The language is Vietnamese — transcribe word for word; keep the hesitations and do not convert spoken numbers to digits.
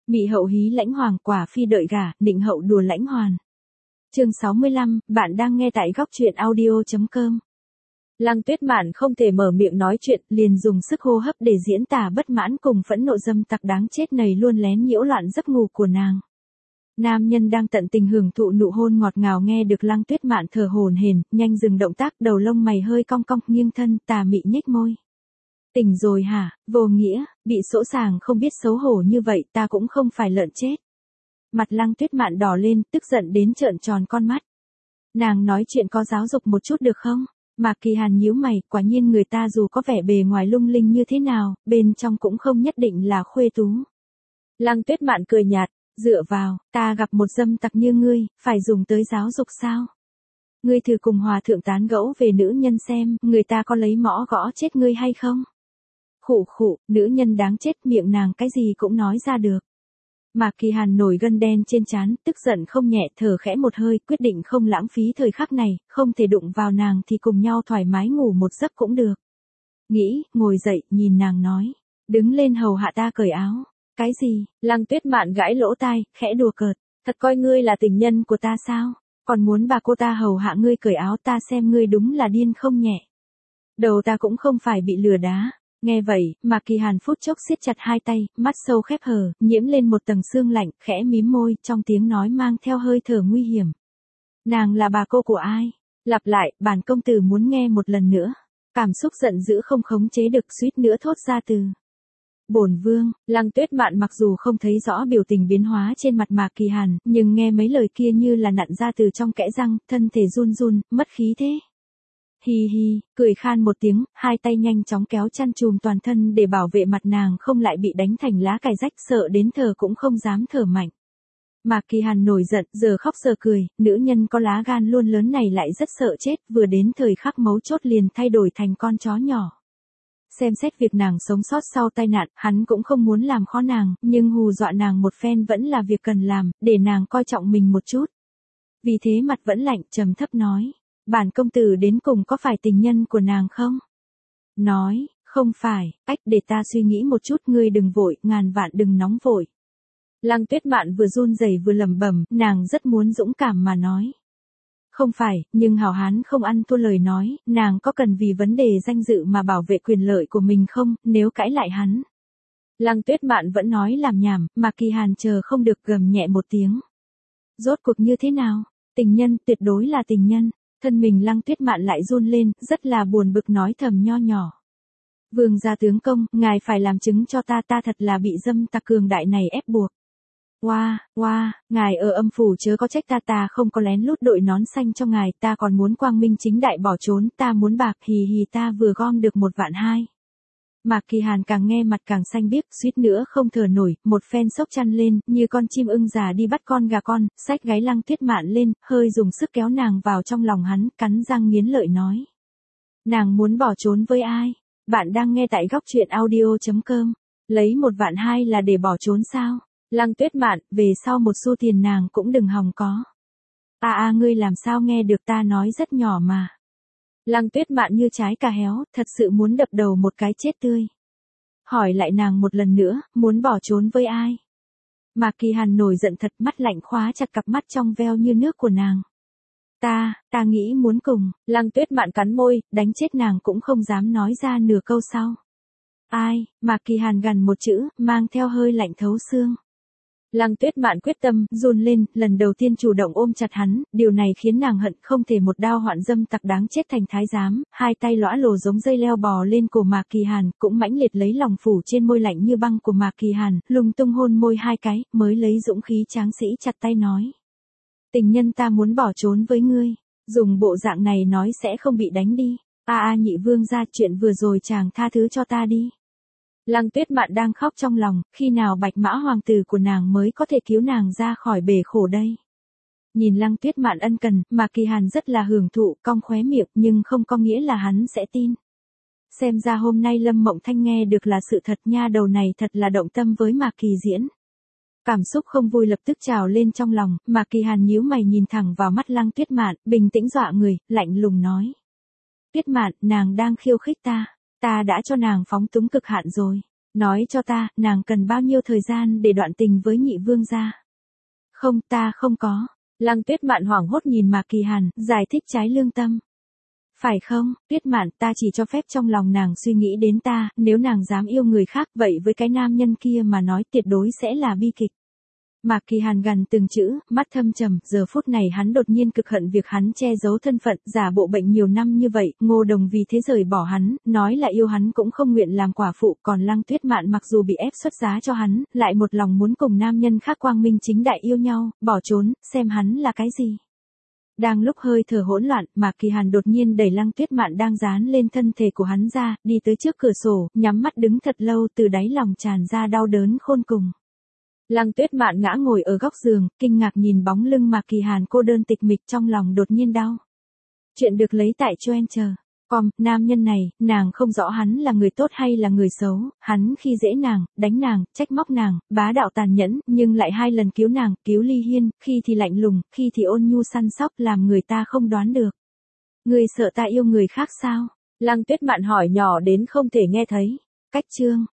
Mị hậu hí lãnh hoàng, quả phi đợi gả, định hậu đùa lãnh hoàn. Chương sáu mươi lăm, bạn đang nghe tại góc truyện audio chấm com. Lăng Tuyết Mạn không thể mở miệng nói chuyện, liền dùng sức hô hấp để diễn tả bất mãn cùng phẫn nộ dâm tặc đáng chết này luôn lén nhiễu loạn giấc ngủ của nàng. Nam nhân đang tận tình hưởng thụ nụ hôn ngọt ngào nghe được Lăng Tuyết Mạn thở hổn hển, nhanh dừng động tác, đầu lông mày hơi cong cong, nghiêng thân, tà mị nhếch môi. Tỉnh rồi hả, vô nghĩa, bị sỗ sàng không biết xấu hổ như vậy, ta cũng không phải lợn chết. Mặt Lăng Tuyết Mạn đỏ lên, tức giận đến trợn tròn con mắt. Nàng nói chuyện có giáo dục một chút được không? Mạc Kỳ Hàn nhíu mày, quả nhiên người ta dù có vẻ bề ngoài lung linh như thế nào, bên trong cũng không nhất định là khuê tú. Lăng Tuyết Mạn cười nhạt, dựa vào, ta gặp một dâm tặc như ngươi, phải dùng tới giáo dục sao? Ngươi thử cùng hòa thượng tán gẫu về nữ nhân xem, người ta có lấy mõ gõ chết ngươi hay không? Khụ khụ, nữ nhân đáng chết, miệng nàng cái gì cũng nói ra được. Mạc Kỳ Hàn nổi gân đen trên trán, tức giận không nhẹ, thở khẽ một hơi, quyết định không lãng phí thời khắc này, không thể đụng vào nàng thì cùng nhau thoải mái ngủ một giấc cũng được. Nghĩ, ngồi dậy, nhìn nàng nói, đứng lên hầu hạ ta cởi áo. Cái gì? Lăng Tuyết Mạn gãi lỗ tai, khẽ đùa cợt, thật coi ngươi là tình nhân của ta sao? Còn muốn bà cô ta hầu hạ ngươi cởi áo, ta xem ngươi đúng là điên không nhẹ. Đầu ta cũng không phải bị lừa đá. Nghe vậy, Mạc Kỳ Hàn phút chốc siết chặt hai tay, mắt sâu khép hờ, nhiễm lên một tầng sương lạnh, khẽ mím môi, trong tiếng nói mang theo hơi thở nguy hiểm. Nàng là bà cô của ai? Lặp lại, bản công tử muốn nghe một lần nữa. Cảm xúc giận dữ không khống chế được, suýt nữa thốt ra từ. Bổn vương. Lăng Tuyết Mạn mặc dù không thấy rõ biểu tình biến hóa trên mặt Mạc Kỳ Hàn, nhưng nghe mấy lời kia như là nặn ra từ trong kẽ răng, thân thể run run, mất khí thế. Hi hi, cười khan một tiếng, hai tay nhanh chóng kéo chăn chùm toàn thân để bảo vệ mặt nàng không lại bị đánh thành lá cải rách, sợ đến thở cũng không dám thở mạnh. Mạc Kỳ Hàn nổi giận, giờ khóc giờ cười, nữ nhân có lá gan luôn lớn này lại rất sợ chết, vừa đến thời khắc mấu chốt liền thay đổi thành con chó nhỏ. Xem xét việc nàng sống sót sau tai nạn, hắn cũng không muốn làm khó nàng, nhưng hù dọa nàng một phen vẫn là việc cần làm, để nàng coi trọng mình một chút. Vì thế mặt vẫn lạnh, trầm thấp nói. Bản công tử đến cùng có phải tình nhân của nàng không? Nói, không phải, ách để ta suy nghĩ một chút, ngươi đừng vội, ngàn vạn đừng nóng vội. Lăng Tuyết Mạn vừa run rẩy vừa lẩm bẩm, nàng rất muốn dũng cảm mà nói. Không phải, nhưng hảo hán không ăn thua lời nói, nàng có cần vì vấn đề danh dự mà bảo vệ quyền lợi của mình không, nếu cãi lại hắn. Lăng Tuyết Mạn vẫn nói làm nhảm, mà Kỳ Hàn chờ không được gầm nhẹ một tiếng. Rốt cuộc như thế nào? Tình nhân, tuyệt đối là tình nhân. Thân mình Lăng Tuyết Mạn lại run lên, rất là buồn bực nói thầm nho nhỏ. Vương gia tướng công, ngài phải làm chứng cho ta, ta thật là bị dâm tặc cường đại này ép buộc. Oa, wow, oa, wow, ngài ở âm phủ chớ có trách ta, ta không có lén lút đội nón xanh cho ngài, ta còn muốn quang minh chính đại bỏ trốn, ta muốn bạc, hì hì, ta vừa gom được một vạn hai. Mạc Kỳ Hàn càng nghe mặt càng xanh biếc, suýt nữa không thở nổi, một phen xốc chăn lên, như con chim ưng già đi bắt con gà con, xách gáy Lăng Tuyết Mạn lên, hơi dùng sức kéo nàng vào trong lòng hắn, cắn răng nghiến lợi nói. Nàng muốn bỏ trốn với ai? Bạn đang nghe tại góc truyện audio chấm com. Lấy một vạn hai là để bỏ trốn sao? Lăng Tuyết Mạn, về sau một xu tiền nàng cũng đừng hòng có. À à, ngươi làm sao nghe được, ta nói rất nhỏ mà. Lăng Tuyết Mạn như trái cà héo, thật sự muốn đập đầu một cái chết tươi. Hỏi lại nàng một lần nữa, muốn bỏ trốn với ai? Mạc Kỳ Hàn nổi giận thật, mắt lạnh khóa chặt cặp mắt trong veo như nước của nàng. Ta, ta nghĩ muốn cùng. Lăng Tuyết Mạn cắn môi, đánh chết nàng cũng không dám nói ra nửa câu sau. Ai? Mạc Kỳ Hàn gằn một chữ, mang theo hơi lạnh thấu xương. Lăng Tuyết Mạn quyết tâm, run lên, lần đầu tiên chủ động ôm chặt hắn, điều này khiến nàng hận không thể một đao hoạn dâm tặc đáng chết thành thái giám, hai tay lõa lồ giống dây leo bò lên cổ Mạc Kỳ Hàn, cũng mãnh liệt lấy lòng phủ trên môi lạnh như băng của Mạc Kỳ Hàn, lung tung hôn môi hai cái, mới lấy dũng khí tráng sĩ chặt tay nói. Tình nhân ta muốn bỏ trốn với ngươi, dùng bộ dạng này nói sẽ không bị đánh đi, a a nhị vương ra, chuyện vừa rồi chàng tha thứ cho ta đi. Lăng Tuyết Mạn đang khóc trong lòng, khi nào Bạch Mã hoàng tử của nàng mới có thể cứu nàng ra khỏi bể khổ đây? Nhìn Lăng Tuyết Mạn ân cần, Mạc Kỳ Hàn rất là hưởng thụ, cong khóe miệng, nhưng không có nghĩa là hắn sẽ tin. Xem ra hôm nay Lâm Mộng Thanh nghe được là sự thật, nha đầu này thật là động tâm với Mạc Kỳ Diễn. Cảm xúc không vui lập tức trào lên trong lòng, Mạc Kỳ Hàn nhíu mày nhìn thẳng vào mắt Lăng Tuyết Mạn, bình tĩnh dọa người, lạnh lùng nói. Tuyết Mạn, nàng đang khiêu khích ta. Ta đã cho nàng phóng túng cực hạn rồi. Nói cho ta, nàng cần bao nhiêu thời gian để đoạn tình với nhị vương gia? Không, ta không có. Lăng Tuyết Mạn hoảng hốt nhìn Mạc Kỳ Hàn, giải thích trái lương tâm. Phải không, Tuyết Mạn, ta chỉ cho phép trong lòng nàng suy nghĩ đến ta, nếu nàng dám yêu người khác vậy với cái nam nhân kia mà nói tuyệt đối sẽ là bi kịch. Mạc Kỳ Hàn gằn từng chữ, mắt thâm trầm, giờ phút này hắn đột nhiên cực hận việc hắn che giấu thân phận, giả bộ bệnh nhiều năm như vậy, Ngô Đồng vì thế rời bỏ hắn, nói là yêu hắn cũng không nguyện làm quả phụ, còn Lăng Tuyết Mạn mặc dù bị ép xuất giá cho hắn, lại một lòng muốn cùng nam nhân khác quang minh chính đại yêu nhau, bỏ trốn, xem hắn là cái gì. Đang lúc hơi thở hỗn loạn, Mạc Kỳ Hàn đột nhiên đẩy Lăng Tuyết Mạn đang dán lên thân thể của hắn ra, đi tới trước cửa sổ, nhắm mắt đứng thật lâu, từ đáy lòng tràn ra đau đớn khôn cùng. Lăng Tuyết Mạn ngã ngồi ở góc giường, kinh ngạc nhìn bóng lưng Mạc Kỳ Hàn cô đơn tịch mịch, trong lòng đột nhiên đau. Chuyện được lấy tại Choen chờ. Com, nam nhân này, nàng không rõ hắn là người tốt hay là người xấu, hắn khi dễ nàng, đánh nàng, trách móc nàng, bá đạo tàn nhẫn, nhưng lại hai lần cứu nàng, cứu Ly Hiên, khi thì lạnh lùng, khi thì ôn nhu săn sóc, làm người ta không đoán được. Người sợ ta yêu người khác sao? Lăng Tuyết Mạn hỏi nhỏ đến không thể nghe thấy. Cách chương.